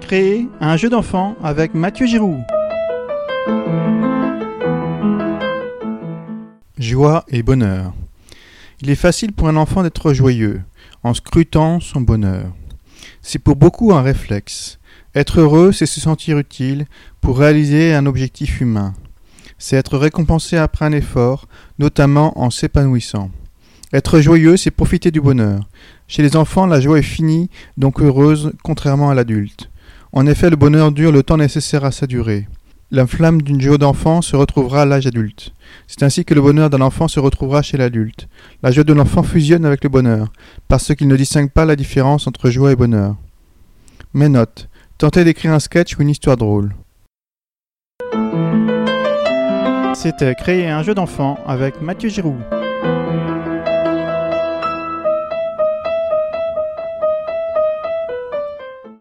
Créer un jeu d'enfant avec Mathieu Giroux. Joie et bonheur. Il est facile pour un enfant d'être joyeux, en scrutant son bonheur. C'est pour beaucoup un réflexe. Être heureux, c'est se sentir utile pour réaliser un objectif humain. C'est être récompensé après un effort, notamment en s'épanouissant. Être joyeux, c'est profiter du bonheur. Chez les enfants, la joie est finie, donc heureuse, contrairement à l'adulte. En effet, le bonheur dure le temps nécessaire à sa durée. La flamme d'une joie d'enfant se retrouvera à l'âge adulte. C'est ainsi que le bonheur d'un enfant se retrouvera chez l'adulte. La joie de l'enfant fusionne avec le bonheur, parce qu'il ne distingue pas la différence entre joie et bonheur. Mes notes. Tentez d'écrire un sketch ou une histoire drôle. C'était Créer un jeu d'enfant avec Mathieu Giroux.